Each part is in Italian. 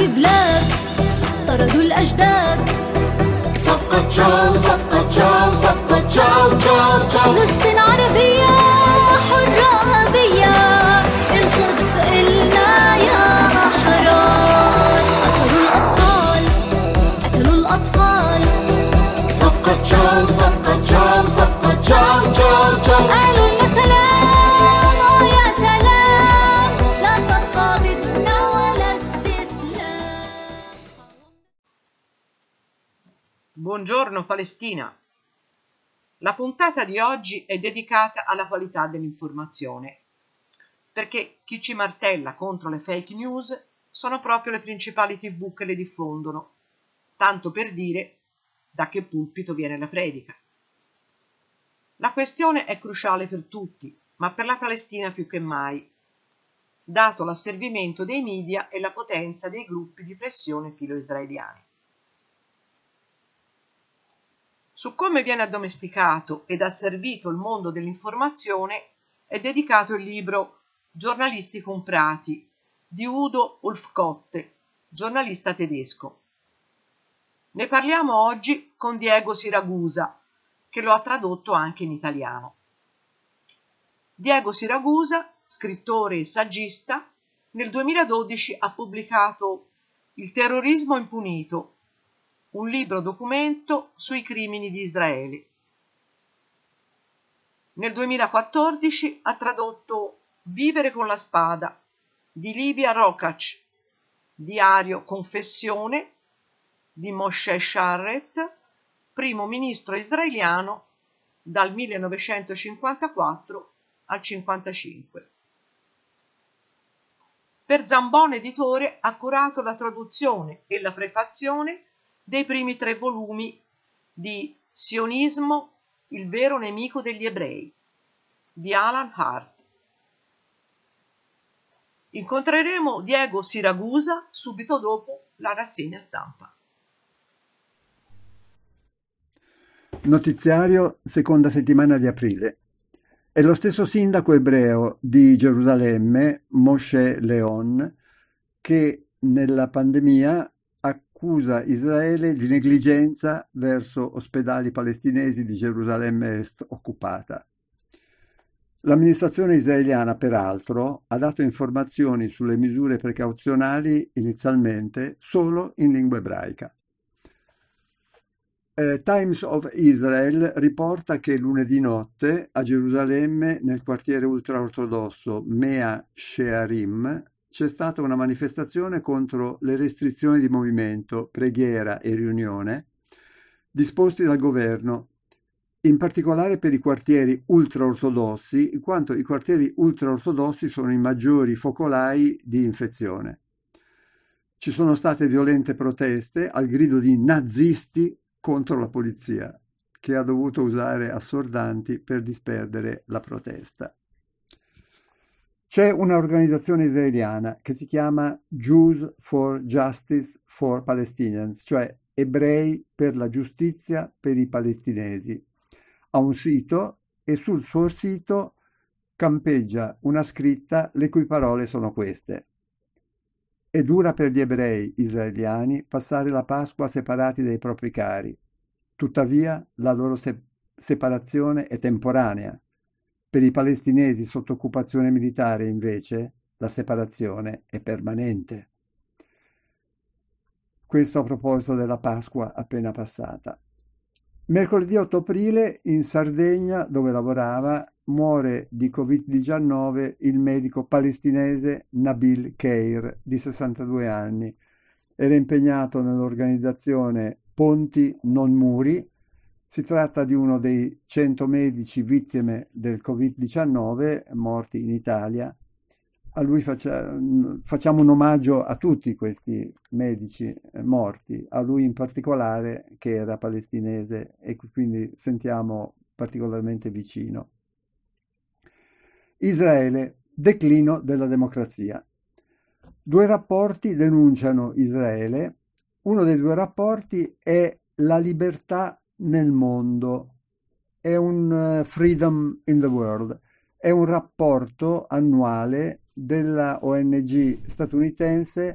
بلاد طردوا الأجداد. صفقة تشاو صفقة تشاو صفقة تشاو تشاو تشاو. فلسطين عربية حرة أبية، القدس إلنا يا أحرار. أسروا الأبطال قتلوا الأطفال. صفقة تشاو صفقة تشاو صفقة تشاو تشاو تشاو. قالوا يا سلام يا سلام، لا صفقة بدنا ولا استسلام. Buongiorno Palestina. La puntata di oggi è dedicata alla qualità dell'informazione, perché chi ci martella contro le fake news sono proprio le principali TV che le diffondono, tanto per dire da che pulpito viene la predica. La questione è cruciale per tutti, ma per la Palestina più che mai, dato l'asservimento dei media e la potenza dei gruppi di pressione filo-israeliani. Su come viene addomesticato ed asservito il mondo dell'informazione è dedicato il libro Giornalisti comprati di Udo Ulfkotte, giornalista tedesco. Ne parliamo oggi con Diego Siragusa, che lo ha tradotto anche in italiano. Diego Siragusa, scrittore e saggista, nel 2012 ha pubblicato Il terrorismo impunito, un libro documento sui crimini di Israele. Nel 2014 ha tradotto Vivere con la spada di Livia Rokac, diario confessione di Moshe Sharret, primo ministro israeliano dal 1954 al 1955. Per Zambon Editore ha curato la traduzione e la prefazione dei primi 3 volumi di Sionismo, il vero nemico degli ebrei, di Alan Hart. Incontreremo Diego Siragusa subito dopo la rassegna stampa. Notiziario, seconda settimana di aprile. È lo stesso sindaco ebreo di Gerusalemme, Moshe Leon, che nella pandemia accusa Israele di negligenza verso ospedali palestinesi di Gerusalemme Est occupata. L'amministrazione israeliana, peraltro, ha dato informazioni sulle misure precauzionali inizialmente solo in lingua ebraica. Times of Israel riporta che lunedì notte a Gerusalemme, nel quartiere ultraortodosso Mea Shearim, c'è stata una manifestazione contro le restrizioni di movimento, preghiera e riunione disposti dal governo, in particolare per i quartieri ultraortodossi, in quanto i quartieri ultraortodossi sono i maggiori focolai di infezione. Ci sono state violente proteste al grido di nazisti contro la polizia, che ha dovuto usare assordanti per disperdere la protesta. C'è un'organizzazione israeliana che si chiama Jews for Justice for Palestinians, cioè Ebrei per la giustizia per i palestinesi. Ha un sito e sul suo sito campeggia una scritta le cui parole sono queste: è dura per gli ebrei israeliani passare la Pasqua separati dai propri cari, tuttavia la loro separazione è temporanea. Per i palestinesi sotto occupazione militare, invece, la separazione è permanente. Questo a proposito della Pasqua appena passata. Mercoledì 8 aprile in Sardegna, dove lavorava, muore di Covid-19 il medico palestinese Nabil Keir, di 62 anni. Era impegnato nell'organizzazione Ponti Non Muri. Si tratta di uno dei 100 medici vittime del Covid-19 morti in Italia. A lui facciamo un omaggio a tutti questi medici morti, a lui in particolare che era palestinese e quindi sentiamo particolarmente vicino. Israele, declino della democrazia. 2 rapporti denunciano Israele. Uno dei 2 rapporti è la libertà nel mondo, è un Freedom in the World, è un rapporto annuale della ONG statunitense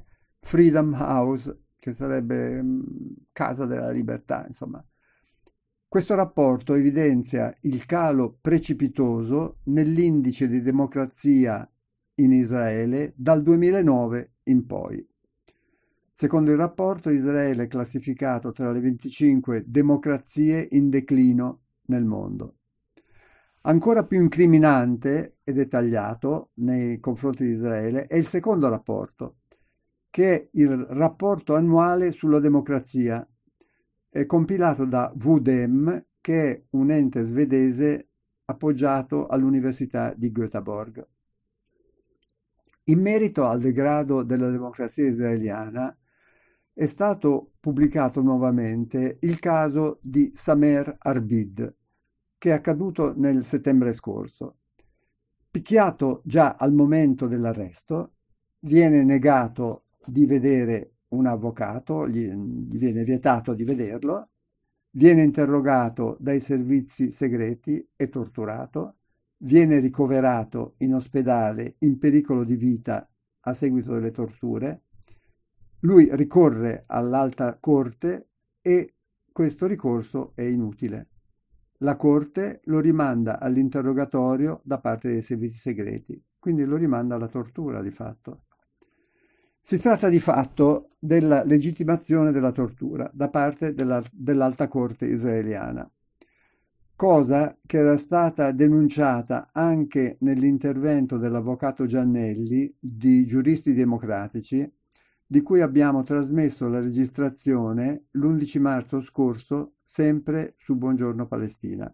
Freedom House, che sarebbe Casa della Libertà, insomma. Questo rapporto evidenzia il calo precipitoso nell'indice di democrazia in Israele dal 2009 in poi. Secondo il rapporto, Israele è classificato tra le 25 democrazie in declino nel mondo. Ancora più incriminante e dettagliato nei confronti di Israele è il secondo rapporto, che è il rapporto annuale sulla democrazia, è compilato da VUDEM, che è un ente svedese appoggiato all'Università di Göteborg. In merito al degrado della democrazia israeliana è stato pubblicato nuovamente il caso di Samer Arbid, che è accaduto nel settembre scorso. Picchiato già al momento dell'arresto, viene negato di vedere un avvocato, gli viene vietato di vederlo, viene interrogato dai servizi segreti e torturato, viene ricoverato in ospedale in pericolo di vita a seguito delle torture. Lui ricorre all'alta corte e questo ricorso è inutile. La corte lo rimanda all'interrogatorio da parte dei servizi segreti, quindi lo rimanda alla tortura di fatto. Si tratta di fatto della legittimazione della tortura da parte dell'alta corte israeliana, cosa che era stata denunciata anche nell'intervento dell'avvocato Giannelli di Giuristi Democratici, di cui abbiamo trasmesso la registrazione l'11 marzo scorso, sempre su Buongiorno Palestina.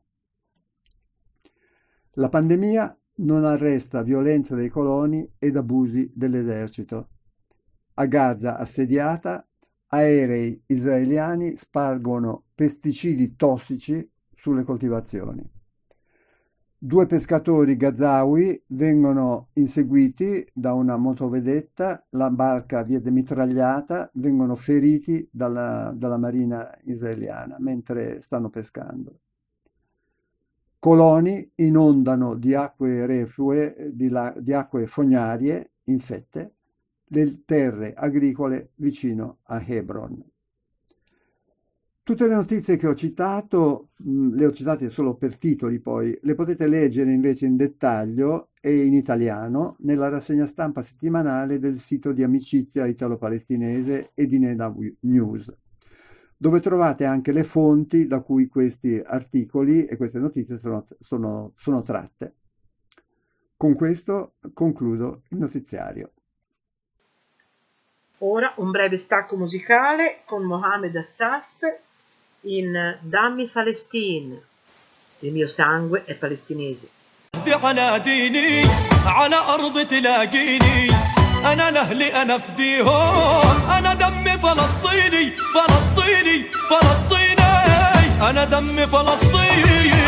La pandemia non arresta violenza dei coloni ed abusi dell'esercito. A Gaza assediata, aerei israeliani spargono pesticidi tossici sulle coltivazioni. 2 pescatori gazawi vengono inseguiti da una motovedetta, la barca viene mitragliata, vengono feriti dalla marina israeliana mentre stanno pescando. Coloni inondano di acque reflue, di acque fognarie infette, le terre agricole vicino a Hebron. Tutte le notizie che ho citato, le ho citate solo per titoli, poi le potete leggere invece in dettaglio e in italiano nella rassegna stampa settimanale del sito di amicizia italo-palestinese e di Neda News, dove trovate anche le fonti da cui questi articoli e queste notizie sono tratte. Con questo concludo il notiziario. Ora un breve stacco musicale con Mohamed Assaf in Dammi Palestine. Il mio sangue è palestinese. على ديني على أرض تلاقيني أنا لأهلي أنا فديهم أنا دمي فلسطيني فلسطيني فلسطيني أنا دمي فلسطيني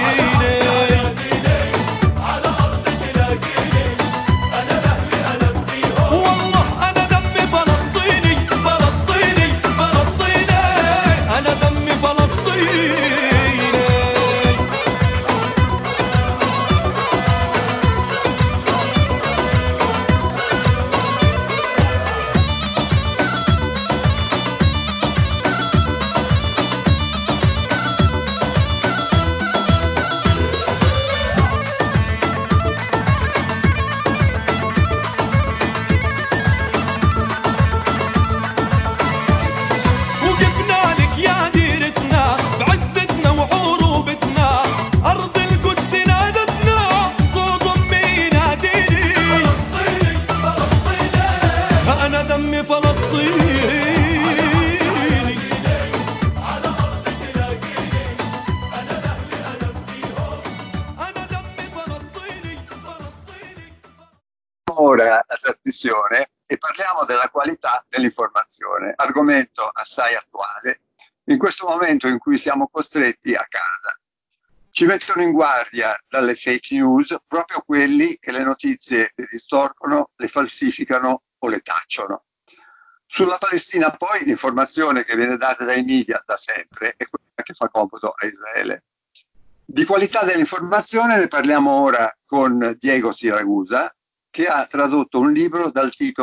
Ora la trasmissione e parliamo della qualità dell'informazione, argomento assai attuale in questo momento in cui siamo costretti a casa. Ci mettono in guardia dalle fake news proprio quelli che le notizie le distorcono, le falsificano o le tacciono. Sulla Palestina poi l'informazione che viene data dai media da sempre è quella che fa comodo a Israele. Di qualità dell'informazione ne parliamo ora con Diego Siragusa, che ha tradotto un libro dal titolo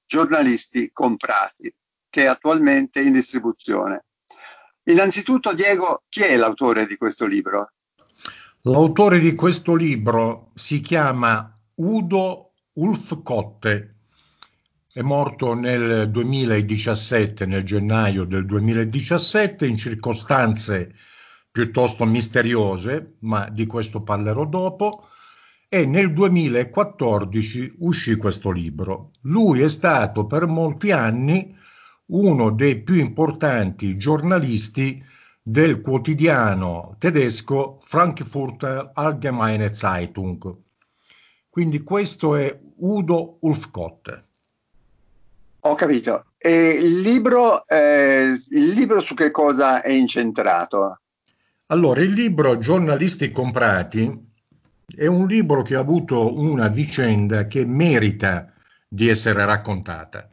Giornalisti comprati, che è attualmente in distribuzione. Innanzitutto, Diego, chi è l'autore di questo libro? L'autore di questo libro si chiama Udo Ulfkotte, è morto nel 2017, nel gennaio del 2017, in circostanze piuttosto misteriose, ma di questo parlerò dopo, e nel 2014 uscì questo libro. Lui è stato per molti anni uno dei più importanti giornalisti del quotidiano tedesco Frankfurter Allgemeine Zeitung. Quindi questo è Udo Ulfkotte. Ho capito. E il libro su che cosa è incentrato? Allora, il libro Giornalisti comprati è un libro che ha avuto una vicenda che merita di essere raccontata.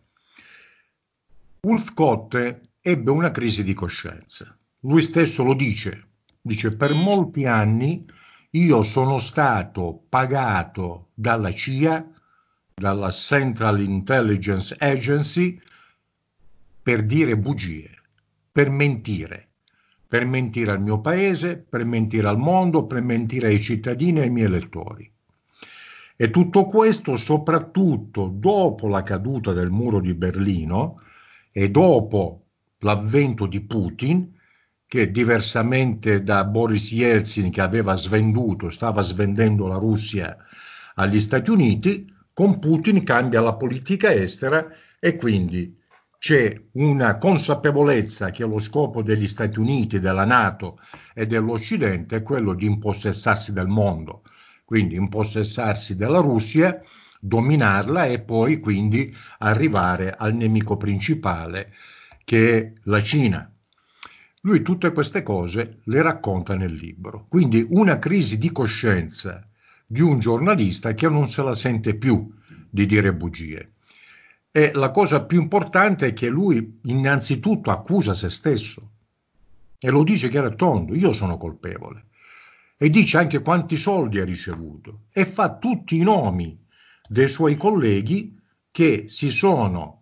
Ulfkotte ebbe una crisi di coscienza. Lui stesso lo dice, per molti anni io sono stato pagato dalla CIA, dalla Central Intelligence Agency, per dire bugie, per mentire al mio paese, per mentire al mondo, per mentire ai cittadini e ai miei elettori. E tutto questo soprattutto dopo la caduta del muro di Berlino e dopo l'avvento di Putin, che diversamente da Boris Yeltsin, che stava svendendo la Russia agli Stati Uniti, con Putin cambia la politica estera e quindi c'è una consapevolezza che lo scopo degli Stati Uniti, della NATO e dell'Occidente è quello di impossessarsi del mondo, quindi impossessarsi della Russia, dominarla e poi quindi arrivare al nemico principale che è la Cina. Lui tutte queste cose le racconta nel libro, quindi una crisi di coscienza di un giornalista che non se la sente più di dire bugie. E la cosa più importante è che lui innanzitutto accusa se stesso e lo dice chiaro e tondo: io sono colpevole, e dice anche quanti soldi ha ricevuto e fa tutti i nomi dei suoi colleghi che si sono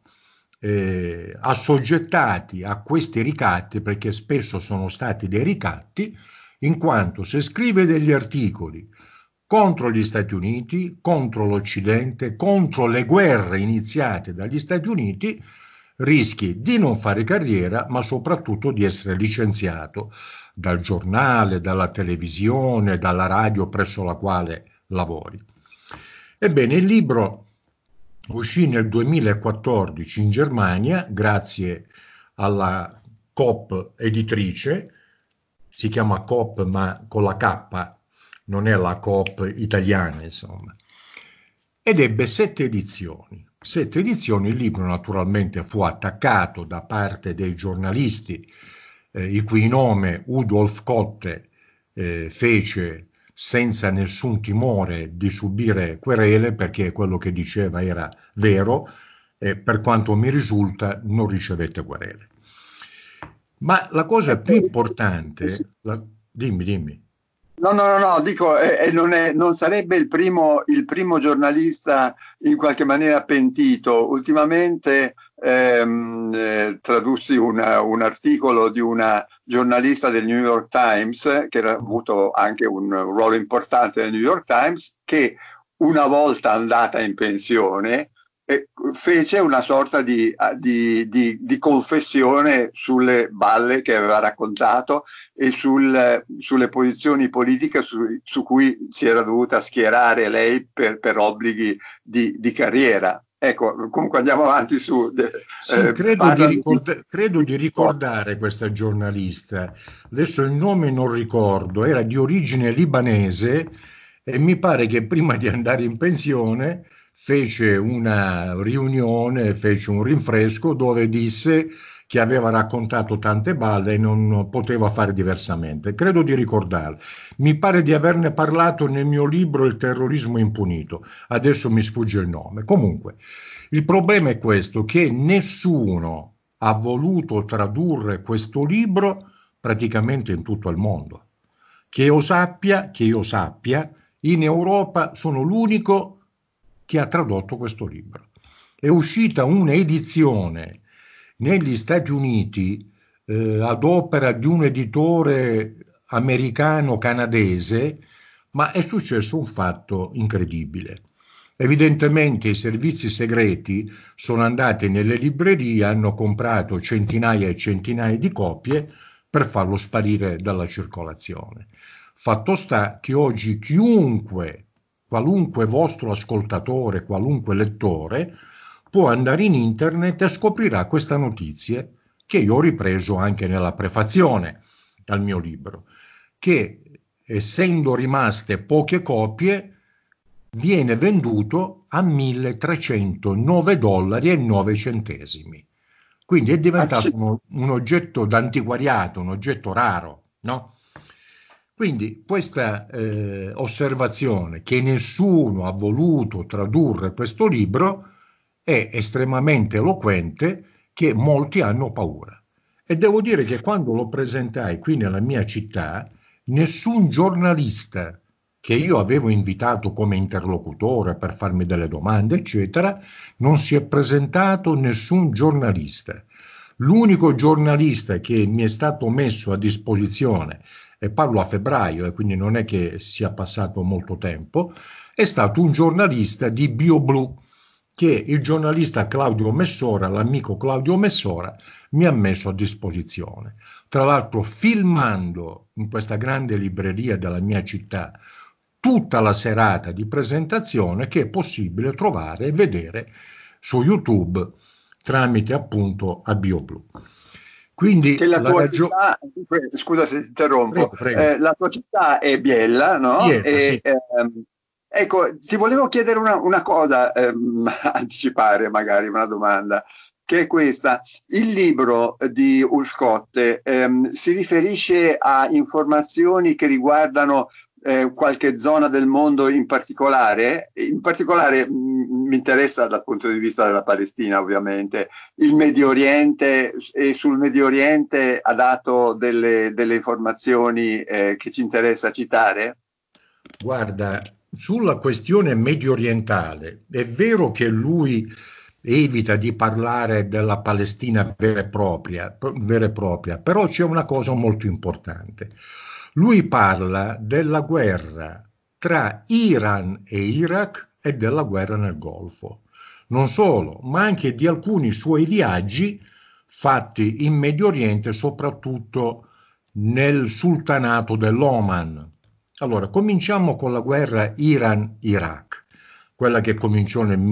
assoggettati a questi ricatti, perché spesso sono stati dei ricatti, in quanto se scrive degli articoli contro gli Stati Uniti, contro l'Occidente, contro le guerre iniziate dagli Stati Uniti, rischi di non fare carriera, ma soprattutto di essere licenziato dal giornale, dalla televisione, dalla radio presso la quale lavori. Ebbene, il libro uscì nel 2014 in Germania grazie alla Coop editrice, si chiama Coop ma con la K, non è la Coop italiana, insomma, ed ebbe 7 edizioni. 7 edizioni, il libro naturalmente fu attaccato da parte dei giornalisti, il cui nome Udo Ulfkotte fece senza nessun timore di subire querele, perché quello che diceva era vero e per quanto mi risulta non ricevette querele. Ma la cosa più importante, dimmi. No, dico, non sarebbe il primo giornalista in qualche maniera pentito. Ultimamente tradussi un articolo di una giornalista del New York Times, che ha avuto anche un ruolo importante nel New York Times, che una volta andata in pensione fece una sorta di confessione sulle balle che aveva raccontato e sulle posizioni politiche su cui si era dovuta schierare lei per obblighi di carriera. Ecco, comunque andiamo avanti su... credo di ricordare questa giornalista, adesso il nome non ricordo, era di origine libanese e mi pare che prima di andare in pensione fece una riunione, fece un rinfresco dove disse che aveva raccontato tante balle e non poteva fare diversamente. Credo di ricordarlo. Mi pare di averne parlato nel mio libro Il terrorismo impunito. Adesso mi sfugge il nome. Comunque, il problema è questo, che nessuno ha voluto tradurre questo libro praticamente in tutto il mondo. Che io sappia, in Europa sono l'unico che ha tradotto questo libro. è uscita un'edizione negli Stati Uniti ad opera di un editore americano-canadese, ma è successo un fatto incredibile. Evidentemente i servizi segreti sono andati nelle librerie, hanno comprato centinaia e centinaia di copie per farlo sparire dalla circolazione. Fatto sta che oggi chiunque, qualunque vostro ascoltatore, qualunque lettore, può andare in internet e scoprirà questa notizia che io ho ripreso anche nella prefazione al mio libro, che essendo rimaste poche copie viene venduto a $1.309,09. Quindi è diventato un oggetto d'antiquariato, un oggetto raro, no? Quindi questa osservazione che nessuno ha voluto tradurre questo libro è estremamente eloquente, che molti hanno paura. E devo dire che quando lo presentai qui nella mia città, nessun giornalista che io avevo invitato come interlocutore per farmi delle domande, eccetera, non si è presentato nessun giornalista. L'unico giornalista che mi è stato messo a disposizione, e parlo a febbraio, e quindi non è che sia passato molto tempo, è stato un giornalista di BioBlu, che il giornalista Claudio Messora, l'amico Claudio Messora, mi ha messo a disposizione. Tra l'altro filmando in questa grande libreria della mia città tutta la serata di presentazione, che è possibile trovare e vedere su YouTube tramite appunto a BioBlu. Quindi che la tua città, scusa se ti interrompo, prego. La tua città è Biella, no? Biella, sì. Ecco, ti volevo chiedere una cosa, anticipare magari una domanda, che è questa. Il libro di Ulfscotte si riferisce a informazioni che riguardano qualche zona del mondo in particolare? In particolare mi interessa dal punto di vista della Palestina, ovviamente, il Medio Oriente, e sul Medio Oriente ha dato delle informazioni che ci interessa citare? Guarda, sulla questione medio orientale, è vero che lui evita di parlare della Palestina vera e propria, però c'è una cosa molto importante. Lui parla della guerra tra Iran e Iraq e della guerra nel Golfo. Non solo, ma anche di alcuni suoi viaggi fatti in Medio Oriente, soprattutto nel sultanato dell'Oman. Allora, cominciamo con la guerra Iran-Iraq, quella che cominciò nel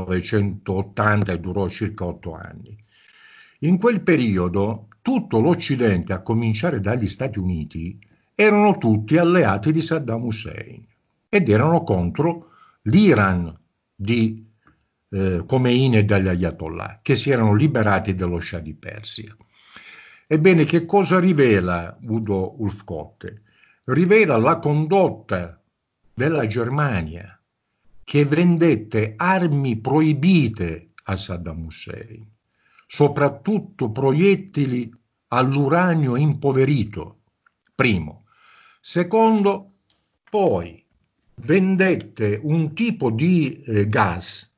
1980 e durò circa 8 anni. In quel periodo tutto l'Occidente, a cominciare dagli Stati Uniti, erano tutti alleati di Saddam Hussein ed erano contro l'Iran di Khomeini e dagli Ayatollah, che si erano liberati dello Shah di Persia. Ebbene, che cosa rivela Udo Ulfscotte? Rivela la condotta della Germania, che vendette armi proibite a Saddam Hussein, soprattutto proiettili all'uranio impoverito, primo. Secondo, poi vendette un tipo di gas,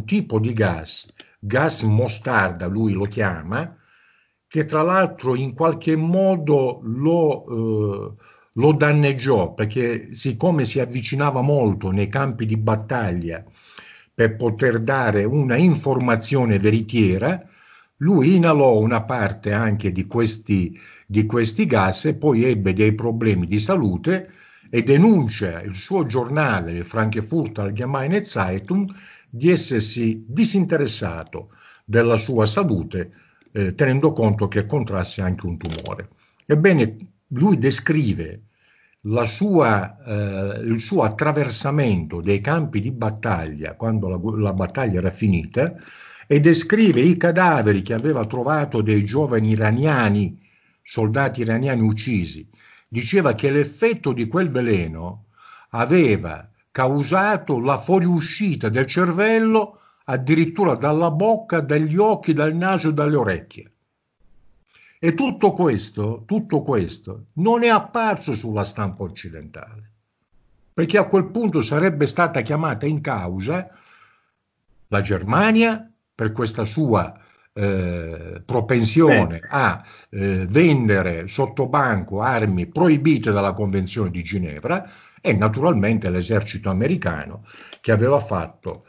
gas mostarda lui lo chiama, che tra l'altro in qualche modo lo danneggiò, perché siccome si avvicinava molto nei campi di battaglia per poter dare una informazione veritiera, lui inalò una parte anche di questi gas e poi ebbe dei problemi di salute e denuncia il suo giornale, il Frankfurter Allgemeine Zeitung, di essersi disinteressato della sua salute, tenendo conto che contrasse anche un tumore. Ebbene, lui descrive il suo attraversamento dei campi di battaglia quando la battaglia era finita, e descrive i cadaveri che aveva trovato dei giovani iraniani, soldati iraniani uccisi. Diceva che l'effetto di quel veleno aveva causato la fuoriuscita del cervello addirittura dalla bocca, dagli occhi, dal naso e dalle orecchie. E tutto questo non è apparso sulla stampa occidentale, perché a quel punto sarebbe stata chiamata in causa la Germania per questa sua propensione a vendere sotto banco armi proibite dalla Convenzione di Ginevra, e naturalmente l'esercito americano, che aveva fatto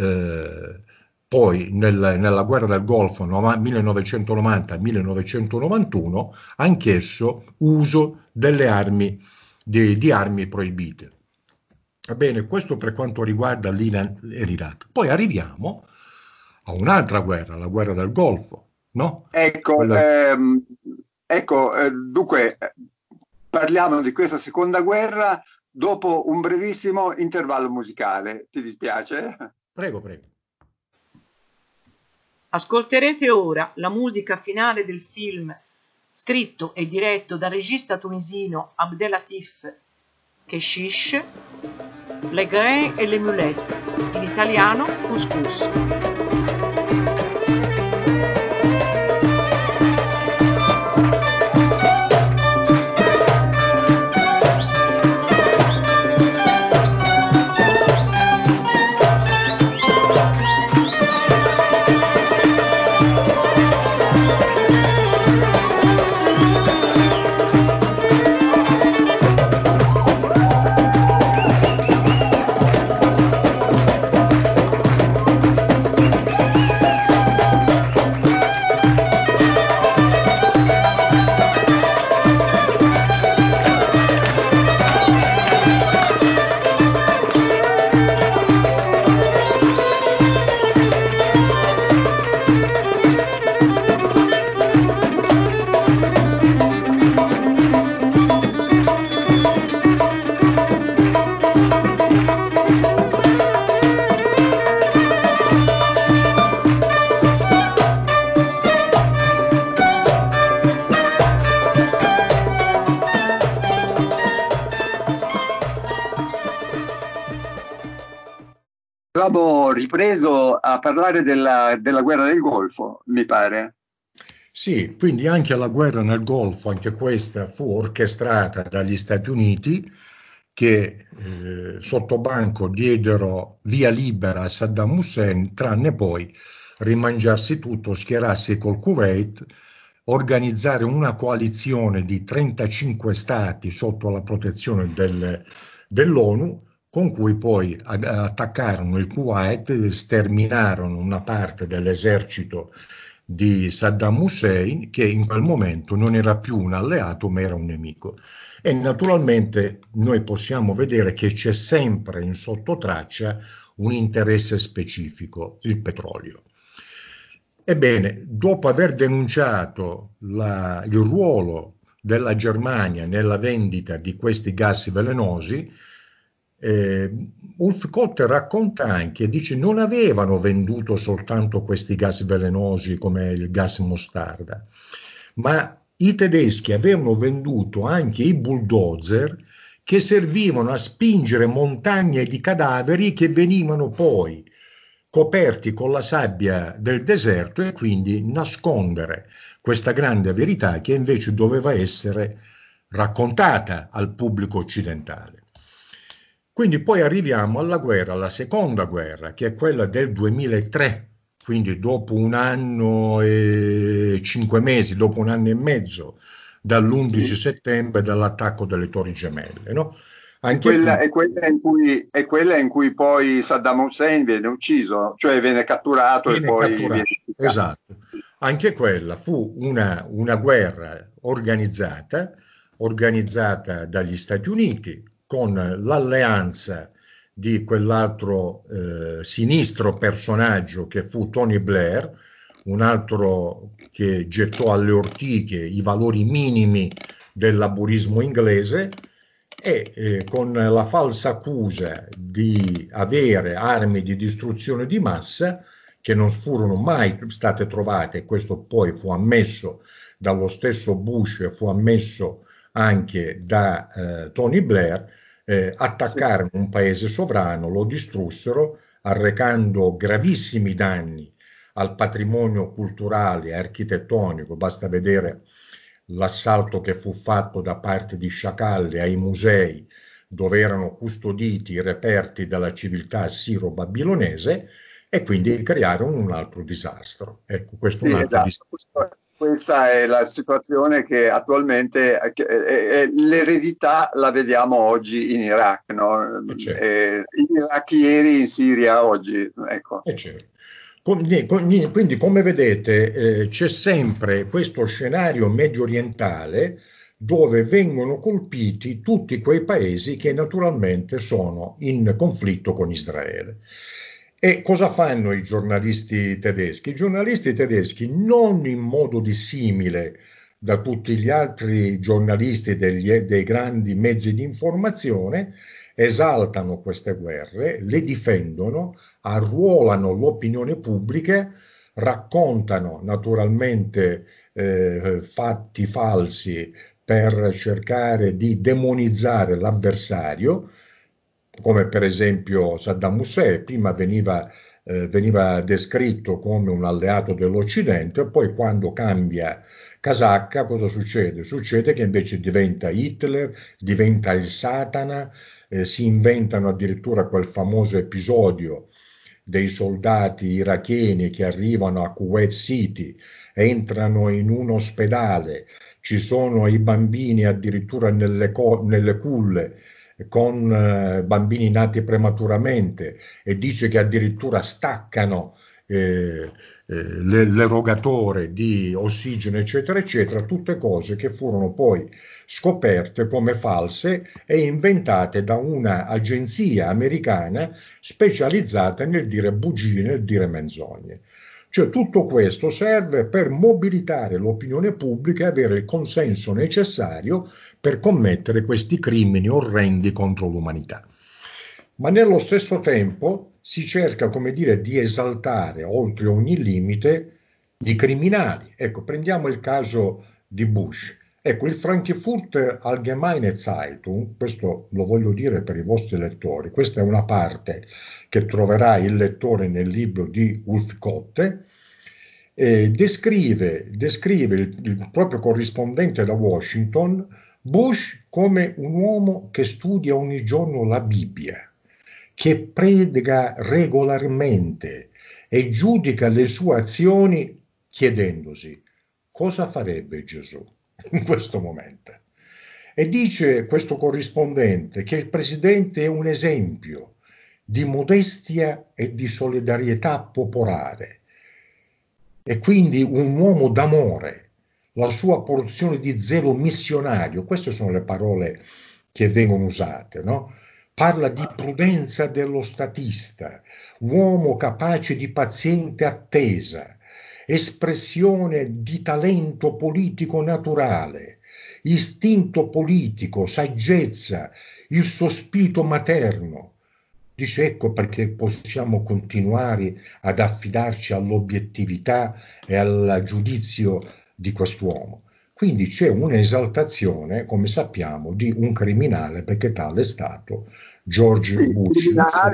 poi nella guerra del Golfo 1990-1991 anch'esso uso delle armi di armi proibite. Va bene, questo per quanto riguarda l'Iran e l'Iraq. Poi arriviamo a un'altra guerra, la guerra del Golfo, no? Ecco, dunque parliamo di questa seconda guerra dopo un brevissimo intervallo musicale. Ti dispiace? Prego, prego. Ascolterete ora la musica finale del film scritto e diretto dal regista tunisino Abdelatif Keshish, Les Grains et les Mulettes, in italiano Couscous. Abbiamo ripreso a parlare della guerra del Golfo, mi pare. Sì, quindi anche la guerra nel Golfo, anche questa fu orchestrata dagli Stati Uniti, che sotto banco diedero via libera a Saddam Hussein, tranne poi rimangiarsi tutto, schierarsi col Kuwait, organizzare una coalizione di 35 stati sotto la protezione dell'ONU, con cui poi attaccarono il Kuwait e sterminarono una parte dell'esercito di Saddam Hussein, che in quel momento non era più un alleato ma era un nemico. E naturalmente noi possiamo vedere che c'è sempre in sottotraccia un interesse specifico, il petrolio. Ebbene, dopo aver denunciato il ruolo della Germania nella vendita di questi gas velenosi, Ulf Kotte racconta anche, dice, non avevano venduto soltanto questi gas velenosi come il gas mostarda, ma i tedeschi avevano venduto anche i bulldozer che servivano a spingere montagne di cadaveri che venivano poi coperti con la sabbia del deserto, e quindi nascondere questa grande verità che invece doveva essere raccontata al pubblico occidentale. Quindi poi arriviamo alla guerra, alla seconda guerra, che è quella del 2003, quindi dopo 1 anno e 5 mesi, dopo 1 anno e mezzo dall'11 settembre, dall'attacco delle Torri Gemelle, no? È quella in cui poi Saddam Hussein viene ucciso, cioè viene catturato e poi viene ucciso. Esatto. Anche quella fu una guerra organizzata dagli Stati Uniti, con l'alleanza di quell'altro sinistro personaggio che fu Tony Blair, un altro che gettò alle ortiche i valori minimi del laburismo inglese, e con la falsa accusa di avere armi di distruzione di massa che non furono mai state trovate, e questo poi fu ammesso dallo stesso Bush e fu ammesso anche da Tony Blair, attaccarono un paese sovrano, lo distrussero, arrecando gravissimi danni al patrimonio culturale e architettonico. Basta vedere l'assalto che fu fatto da parte di sciacalli ai musei dove erano custoditi i reperti della civiltà assiro-babilonese, e quindi crearono un altro disastro. Ecco, questo è Sì, un altro esatto. Questa è la situazione che attualmente, l'eredità la vediamo oggi in Iraq, no? certo. In Iraq ieri, in Siria oggi, ecco. Certo. Quindi, come vedete, c'è sempre questo scenario medio orientale dove vengono colpiti tutti quei paesi che naturalmente sono in conflitto con Israele. E cosa fanno i giornalisti tedeschi? I giornalisti tedeschi, non in modo dissimile da tutti gli altri giornalisti dei grandi mezzi di informazione, esaltano queste guerre, le difendono, arruolano l'opinione pubblica, raccontano naturalmente fatti falsi per cercare di demonizzare l'avversario, come per esempio Saddam Hussein. Prima veniva descritto come un alleato dell'Occidente, poi quando cambia casacca cosa succede? Succede che invece diventa Hitler, diventa il Satana, si inventano addirittura quel famoso episodio dei soldati iracheni che arrivano a Kuwait City, entrano in un ospedale, ci sono i bambini addirittura nelle culle, con bambini nati prematuramente, e dice che addirittura staccano l'erogatore di ossigeno, eccetera, eccetera, tutte cose che furono poi scoperte come false e inventate da una agenzia americana specializzata nel dire bugie, nel dire menzogne. Cioè tutto questo serve per mobilitare l'opinione pubblica e avere il consenso necessario per commettere questi crimini orrendi contro l'umanità. Ma nello stesso tempo si cerca, come dire, di esaltare oltre ogni limite i criminali. Ecco, prendiamo il caso di Bush. Ecco, il Frankfurter Allgemeine Zeitung, questo lo voglio dire per i vostri lettori, questa è una parte che troverà il lettore nel libro di Ulf Kotte, descrive il proprio corrispondente da Washington, Bush, come un uomo che studia ogni giorno la Bibbia, che predica regolarmente e giudica le sue azioni chiedendosi cosa farebbe Gesù in questo momento. E dice questo corrispondente che il presidente è un esempio di modestia e di solidarietà popolare, e quindi un uomo d'amore, la sua porzione di zelo missionario, queste sono le parole che vengono usate, no? Parla di prudenza dello statista, uomo capace di paziente attesa, espressione di talento politico naturale, istinto politico, saggezza, il suo spirito materno. Dice, ecco perché possiamo continuare ad affidarci all'obiettività e al giudizio di quest'uomo. Quindi c'è un'esaltazione, come sappiamo, di un criminale, perché tale è stato George Bush.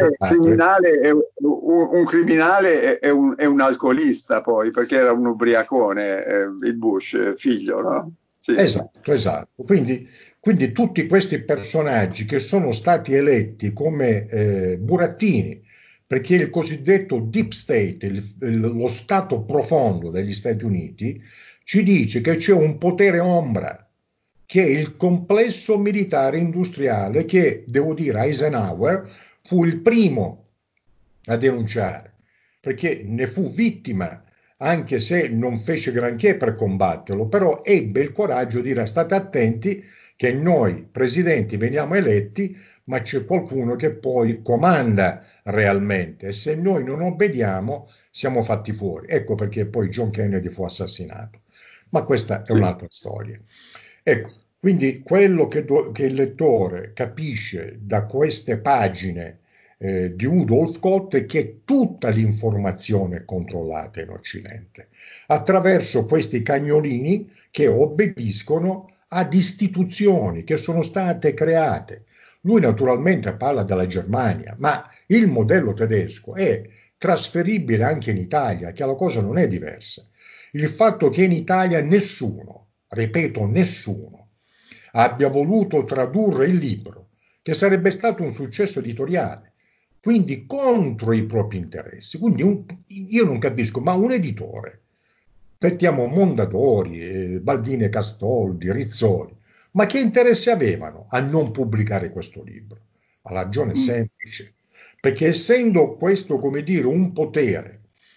Un criminale è un alcolista poi, perché era un ubriacone, il Bush, figlio, no? Sì. Esatto. Quindi tutti questi personaggi che sono stati eletti come burattini, perché il cosiddetto deep state, lo stato profondo degli Stati Uniti, ci dice che c'è un potere ombra, che è il complesso militare industriale, che, devo dire, Eisenhower fu il primo a denunciare, perché ne fu vittima, anche se non fece granché per combatterlo, però ebbe il coraggio di dire: state attenti che noi presidenti veniamo eletti, ma c'è qualcuno che poi comanda realmente, e se noi non obbediamo siamo fatti fuori. Ecco perché poi John Kennedy fu assassinato. Ma questa è un'altra storia. Ecco, quindi quello che il lettore capisce da queste pagine di Rudolf Kotte è che tutta l'informazione è controllata in Occidente, attraverso questi cagnolini che obbediscono ad istituzioni che sono state create. Lui naturalmente parla della Germania, ma il modello tedesco è trasferibile anche in Italia, che la cosa non è diversa. Il fatto che in Italia nessuno, ripeto nessuno, abbia voluto tradurre il libro, che sarebbe stato un successo editoriale, quindi contro i propri interessi. Quindi io non capisco, ma un editore, mettiamo Mondadori, Baldini e Castoldi, Rizzoli, ma che interesse avevano a non pubblicare questo libro? La ragione è semplice, perché essendo questo, come dire, un potere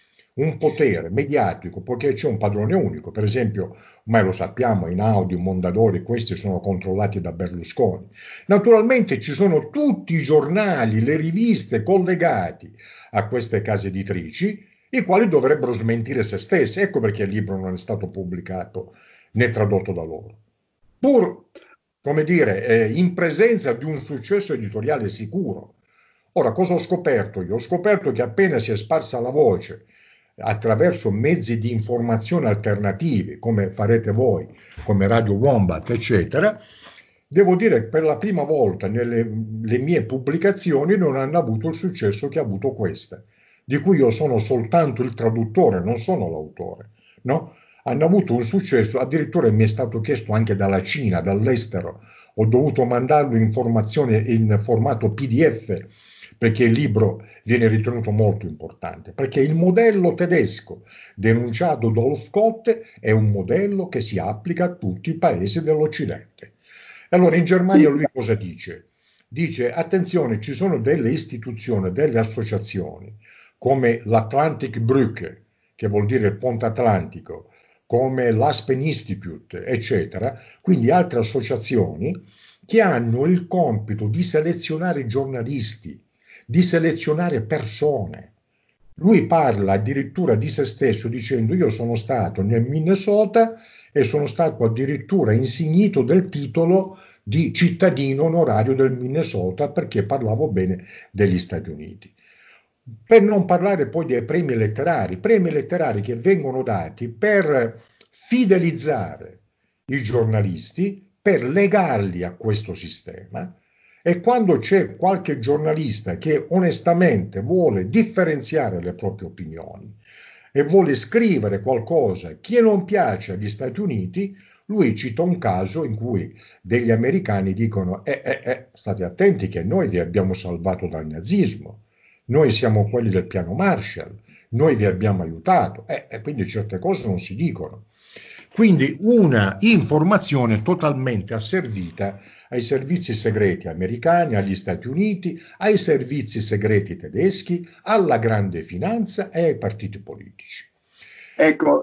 mediatico, poiché c'è un padrone unico, per esempio, ormai lo sappiamo, Einaudi, Mondadori, questi sono controllati da Berlusconi. Naturalmente ci sono tutti i giornali, le riviste collegati a queste case editrici, i quali dovrebbero smentire se stessi. Ecco perché il libro non è stato pubblicato né tradotto da loro. Pur, come dire, in presenza di un successo editoriale sicuro. Ora, cosa ho scoperto io? Ho scoperto che appena si è sparsa la voce attraverso mezzi di informazione alternativi, come farete voi, come Radio Wombat, eccetera, devo dire che per la prima volta le mie pubblicazioni non hanno avuto il successo che ha avuto questa, di cui io sono soltanto il traduttore, non sono l'autore, no? Hanno avuto un successo, addirittura mi è stato chiesto anche dalla Cina, dall'estero, ho dovuto mandarlo in formato PDF, perché il libro viene ritenuto molto importante, perché il modello tedesco denunciato da Ulfscott è un modello che si applica a tutti i paesi dell'Occidente. Allora in Germania lui cosa dice? Dice, attenzione, ci sono delle istituzioni, delle associazioni, come l'Atlantic Brücke, che vuol dire il ponte atlantico, come l'Aspen Institute, eccetera, quindi altre associazioni che hanno il compito di selezionare giornalisti, di selezionare persone. Lui parla addirittura di se stesso dicendo: io sono stato nel Minnesota e sono stato addirittura insignito del titolo di cittadino onorario del Minnesota perché parlavo bene degli Stati Uniti. Per non parlare poi dei premi letterari che vengono dati per fidelizzare i giornalisti, per legarli a questo sistema. E quando c'è qualche giornalista che onestamente vuole differenziare le proprie opinioni e vuole scrivere qualcosa che non piace agli Stati Uniti, lui cita un caso in cui degli americani dicono state attenti che noi vi abbiamo salvato dal nazismo, noi siamo quelli del piano Marshall, noi vi abbiamo aiutato, e quindi certe cose non si dicono. Quindi una informazione totalmente asservita ai servizi segreti americani, agli Stati Uniti, ai servizi segreti tedeschi, alla grande finanza e ai partiti politici. Ecco,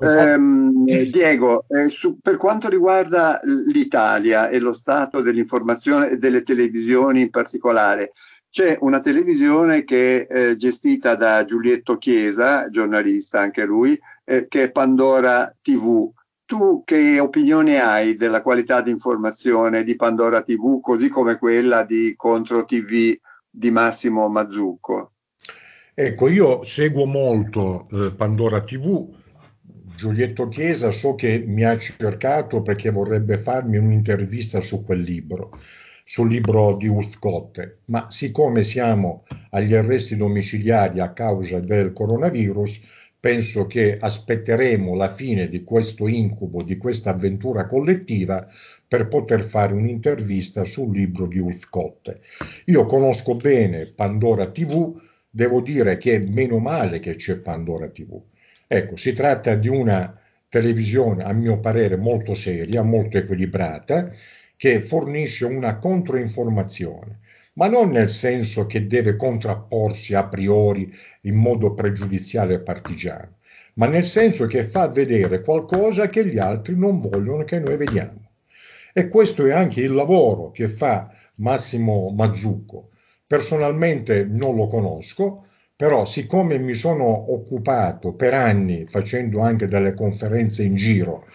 Diego, per quanto riguarda l'Italia e lo stato dell'informazione e delle televisioni in particolare, c'è una televisione che è gestita da Giulietto Chiesa, giornalista anche lui, che è Pandora TV. Tu che opinione hai della qualità di informazione di Pandora TV, così come quella di Contro TV di Massimo Mazzucco? Ecco, io seguo molto Pandora TV. Giulietto Chiesa so che mi ha cercato perché vorrebbe farmi un'intervista su quel libro, sul libro di Ulfscott, ma siccome siamo agli arresti domiciliari a causa del coronavirus, penso che aspetteremo la fine di questo incubo, di questa avventura collettiva, per poter fare un'intervista sul libro di Ulfscott. Io conosco bene Pandora TV, devo dire che meno male che c'è Pandora TV. Ecco, si tratta di una televisione, a mio parere, molto seria, molto equilibrata, che fornisce una controinformazione, ma non nel senso che deve contrapporsi a priori in modo pregiudiziale e partigiano, ma nel senso che fa vedere qualcosa che gli altri non vogliono che noi vediamo. E questo è anche il lavoro che fa Massimo Mazzucco. Personalmente non lo conosco, però siccome mi sono occupato per anni facendo anche delle conferenze in giro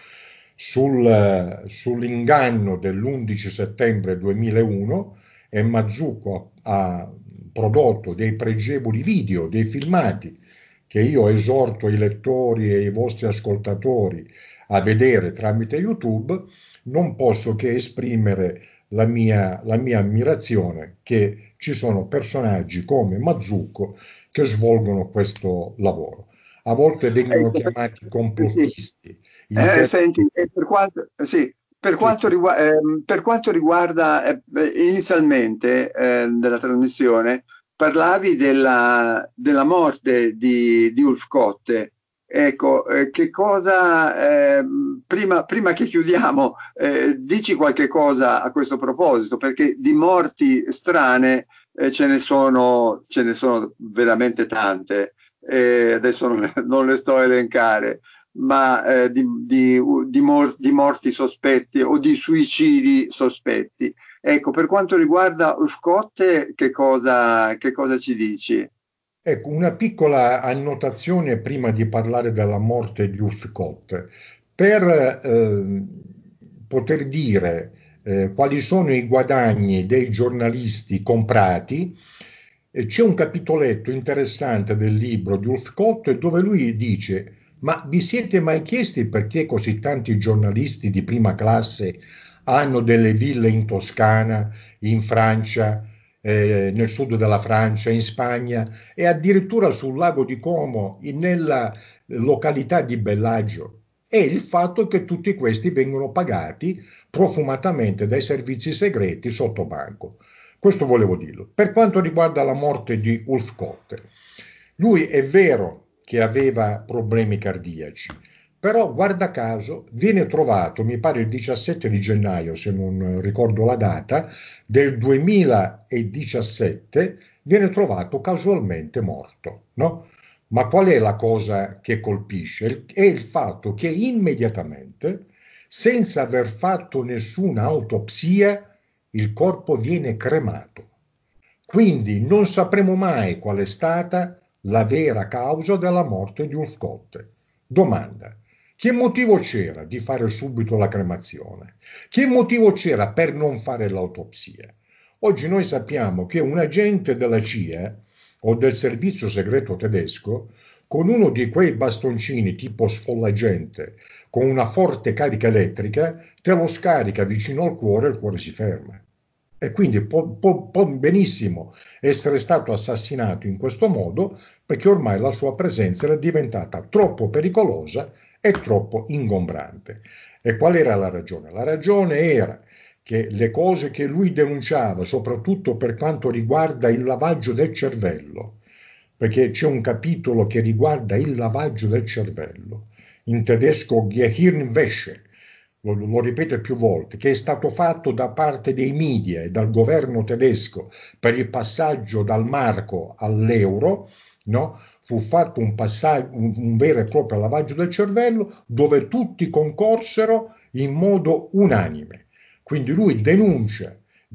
sull'inganno dell'11 settembre 2001, e Mazzucco ha prodotto dei pregevoli video, dei filmati che io esorto i lettori e i vostri ascoltatori a vedere tramite YouTube, non posso che esprimere la mia ammirazione che ci sono personaggi come Mazzucco che svolgono questo lavoro. A volte vengono chiamati complottisti. Senti, per quanto riguarda inizialmente della trasmissione, parlavi della morte di Ulfscotte. Ecco, che cosa, prima che chiudiamo, dici qualche cosa a questo proposito, perché di morti strane ce ne sono veramente tante, adesso non le sto a elencare, ma di morti sospetti o di suicidi sospetti. Ecco, per quanto riguarda Ulfscotte, che cosa ci dici? Ecco, una piccola annotazione prima di parlare della morte di Ulfscotte, per poter dire quali sono i guadagni dei giornalisti comprati. C'è un capitoletto interessante del libro di Ulfscotte dove lui dice: ma vi siete mai chiesti perché così tanti giornalisti di prima classe hanno delle ville in Toscana, in Francia, nel sud della Francia, in Spagna e addirittura sul lago di Como, nella località di Bellaggio? È il fatto che tutti questi vengono pagati profumatamente dai servizi segreti sotto banco. Questo volevo dirlo. Per quanto riguarda la morte di Ulfscotte, lui è vero che aveva problemi cardiaci, però guarda caso viene trovato, mi pare il 17 di gennaio, se non ricordo la data, del 2017, viene trovato casualmente morto, no? Ma qual è la cosa che colpisce? È il fatto che immediatamente, senza aver fatto nessuna autopsia, il corpo viene cremato. Quindi non sapremo mai qual è stata la vera causa della morte di Ulfscotte. Domanda: che motivo c'era di fare subito la cremazione? Che motivo c'era per non fare l'autopsia? Oggi noi sappiamo che un agente della CIA o del servizio segreto tedesco, con uno di quei bastoncini tipo sfollagente, con una forte carica elettrica, te lo scarica vicino al cuore e il cuore si ferma. E quindi può benissimo essere stato assassinato in questo modo, perché ormai la sua presenza era diventata troppo pericolosa e troppo ingombrante. E qual era la ragione? La ragione era che le cose che lui denunciava, soprattutto per quanto riguarda il lavaggio del cervello, perché c'è un capitolo che riguarda il lavaggio del cervello, in tedesco Gehirnwäsche, lo ripete più volte, che è stato fatto da parte dei media e dal governo tedesco per il passaggio dal marco all'euro, no? Fu fatto un vero e proprio lavaggio del cervello dove tutti concorsero in modo unanime. Quindi lui denuncia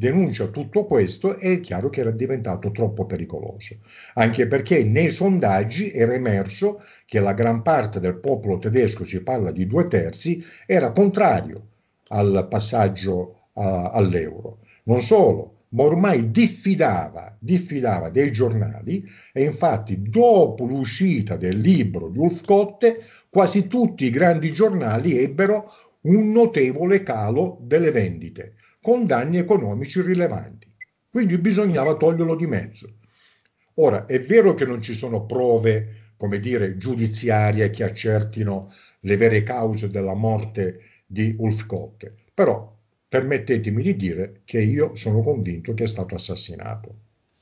tutto questo e è chiaro che era diventato troppo pericoloso, anche perché nei sondaggi era emerso che la gran parte del popolo tedesco, si parla di 2/3, era contrario al passaggio all'euro. Non solo, ma ormai diffidava dei giornali, e infatti dopo l'uscita del libro di Ulfscotte quasi tutti i grandi giornali ebbero un notevole calo delle vendite, con danni economici rilevanti. Quindi bisognava toglierlo di mezzo. Ora, è vero che non ci sono prove, come dire, giudiziarie che accertino le vere cause della morte di Ulfscotte, però permettetemi di dire che io sono convinto che è stato assassinato.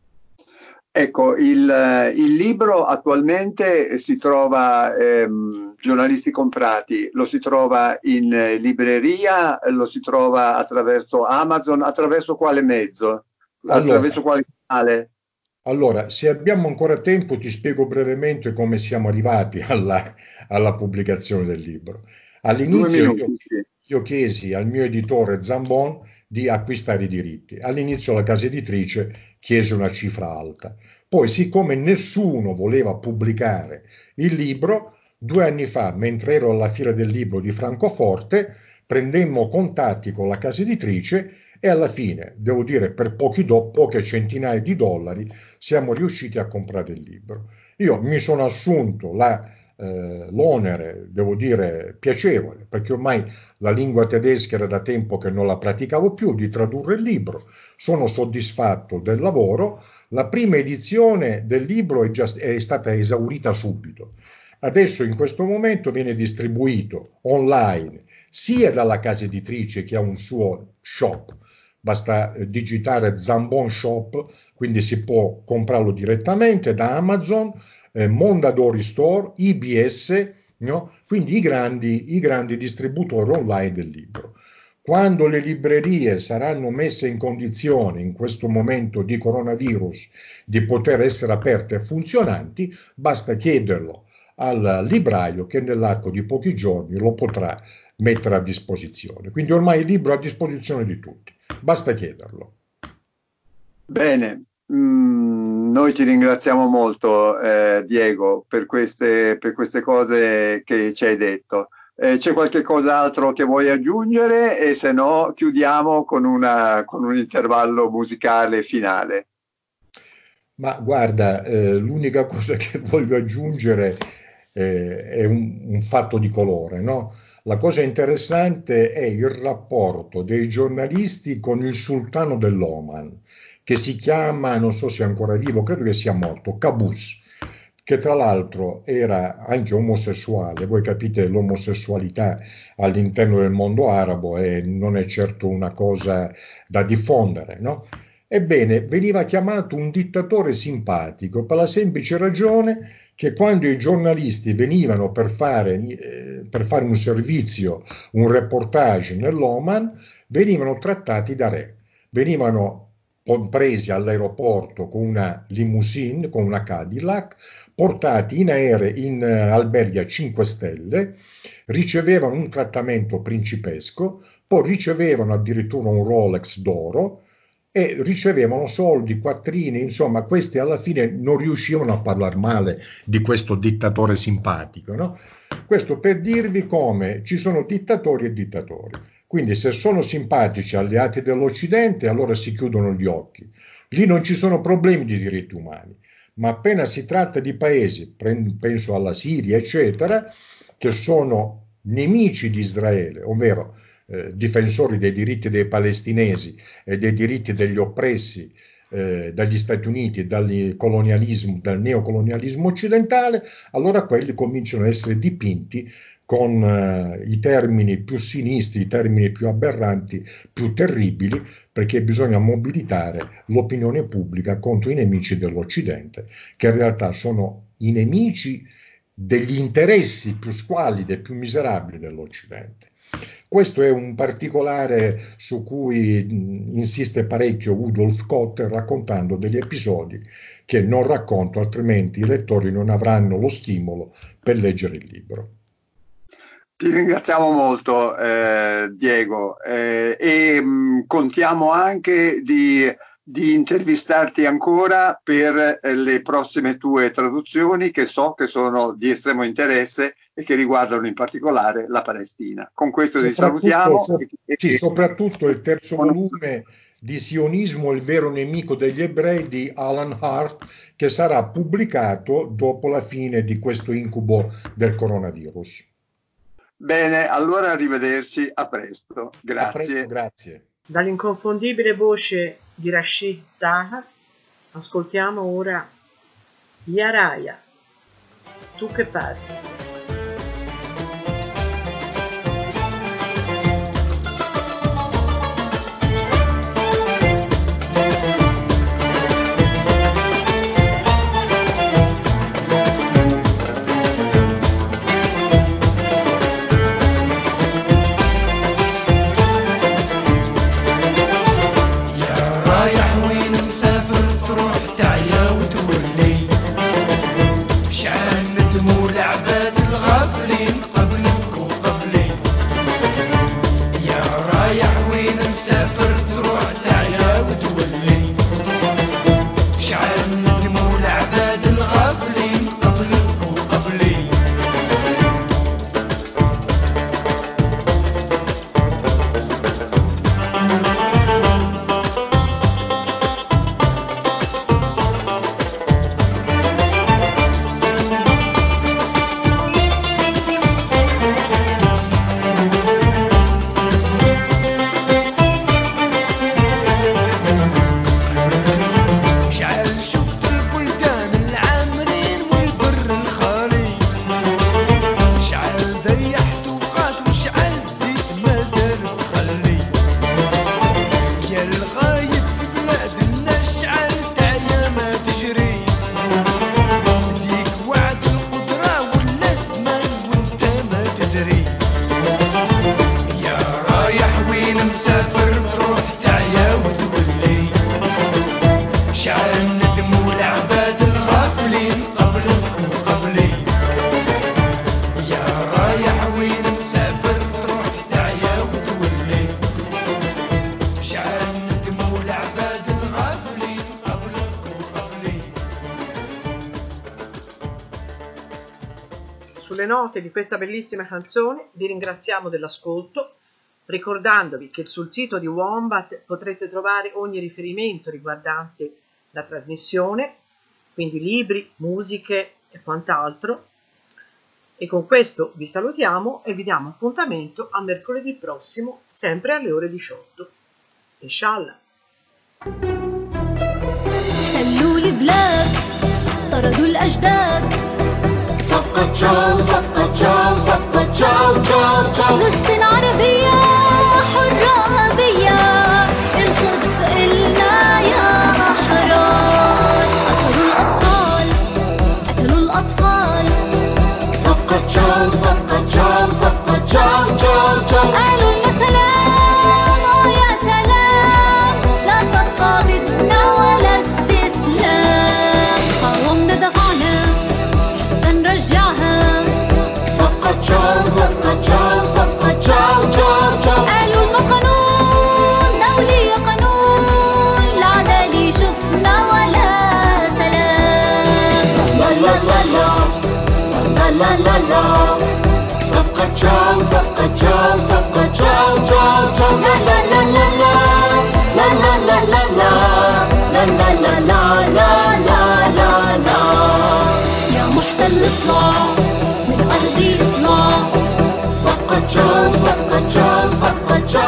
Ecco, il libro attualmente si trova, giornalisti comprati, lo si trova in libreria, lo si trova attraverso Amazon, attraverso quale mezzo? Attraverso quale canale? Allora, se abbiamo ancora tempo ti spiego brevemente come siamo arrivati alla pubblicazione del libro. All'inizio io chiesi al mio editore Zambon di acquistare i diritti. All'inizio la casa editrice chiese una cifra alta. Poi, siccome nessuno voleva pubblicare il libro, 2 anni fa, mentre ero alla Fiera del Libro di Francoforte, prendemmo contatti con la casa editrice e alla fine, devo dire, per poche centinaia di dollari siamo riusciti a comprare il libro. Io mi sono assunto l'onere, devo dire, piacevole, perché ormai la lingua tedesca era da tempo che non la praticavo più, di tradurre il libro. Sono soddisfatto del lavoro. La prima edizione del libro è stata esaurita subito. Adesso in questo momento viene distribuito online sia dalla casa editrice che ha un suo shop, basta digitare Zambon Shop, quindi si può comprarlo direttamente da Amazon, Mondadori Store, IBS, no? Quindi i grandi distributori online del libro. Quando le librerie saranno messe in condizione, in questo momento di coronavirus, di poter essere aperte e funzionanti, basta chiederlo al libraio che nell'arco di pochi giorni lo potrà mettere a disposizione. Quindi ormai il libro è a disposizione di tutti, basta chiederlo. Bene, noi ti ringraziamo molto Diego per queste cose che ci hai detto. C'è qualche cos'altro che vuoi aggiungere e se no chiudiamo con un intervallo musicale finale? Ma guarda, l'unica cosa che voglio aggiungere è un fatto di colore, no? La cosa interessante è il rapporto dei giornalisti con il sultano dell'Oman, che si chiama, non so se è ancora vivo, credo che sia morto, Qaboos, che tra l'altro era anche omosessuale. Voi capite, l'omosessualità all'interno del mondo arabo non è certo una cosa da diffondere, no? Ebbene, veniva chiamato un dittatore simpatico per la semplice ragione che quando i giornalisti venivano per fare un servizio, un reportage nell'Oman, venivano trattati da re, venivano presi all'aeroporto con una limousine, con una Cadillac, portati in aerei, in alberghi a 5 stelle, ricevevano un trattamento principesco, poi ricevevano addirittura un Rolex d'oro e ricevevano soldi, quattrini, insomma, questi alla fine non riuscivano a parlare male di questo dittatore simpatico, no? Questo per dirvi come ci sono dittatori e dittatori. Quindi se sono simpatici alleati dell'Occidente, allora si chiudono gli occhi. Lì non ci sono problemi di diritti umani, ma appena si tratta di paesi, penso alla Siria, eccetera, che sono nemici di Israele, ovvero difensori dei diritti dei palestinesi e dei diritti degli oppressi dagli Stati Uniti, dal neocolonialismo occidentale, allora quelli cominciano a essere dipinti con i termini più sinistri, i termini più aberranti, più terribili, perché bisogna mobilitare l'opinione pubblica contro i nemici dell'Occidente, che in realtà sono i nemici degli interessi più squallidi e più miserabili dell'Occidente. Questo è un particolare su cui insiste parecchio Rudolf Kotter, raccontando degli episodi che non racconto, altrimenti i lettori non avranno lo stimolo per leggere il libro. Ti ringraziamo molto Diego e contiamo anche di intervistarti ancora per le prossime tue traduzioni, che so che sono di estremo interesse e che riguardano in particolare la Palestina. Con questo ti salutiamo. Sì, soprattutto il terzo volume di Sionismo, il vero nemico degli ebrei di Alan Hart, che sarà pubblicato dopo la fine di questo incubo del coronavirus. Bene, allora arrivederci, a presto. Grazie. A presto, grazie. Dall'inconfondibile voce di Rashid Taha ascoltiamo ora Yaraya, tu che parli. شعل ندم ولعبات sulle note di questa bellissima canzone vi ringraziamo dell'ascolto, ricordandovi che sul sito di Wombat potrete trovare ogni riferimento riguardante la trasmissione, quindi libri, musiche e quant'altro. E con questo vi salutiamo e vi diamo appuntamento a mercoledì prossimo, sempre alle ore 18. Inshallah. حلوا البلاد طردوا الأجداد صفقة تشاو صفقة تشاو صفقة تشاو تشاو تشاو فلسطين عربية حرة أبية القدس إلنا يا أحرار أسروا الأبطال قتلوا الأطفال صفقة تشاو صفقة تشاو صفقة تشاو تشاو تشاو قالوا يا سلام يا سلام لا صفقة بدنا ولا استسلام قاومنا دفعنا حتى نرجعها صفقة تشاو صفقة تشاو صفقة تشاو تشاو تشاو قالوا لنا قانون دولي قانون العدالة شفنا ولا سلام لا لا لا لا لا لا لا صفقة تشاو صفقة تشاو صفقة تشاو تشاو تشاو لا لا لا لا لا لا لا لا لا لا لا لا لا لا لا لا لا يا محتل اطلع من أرضي اطلع صفقة تشاو صفقة تشاو صفقة تشاو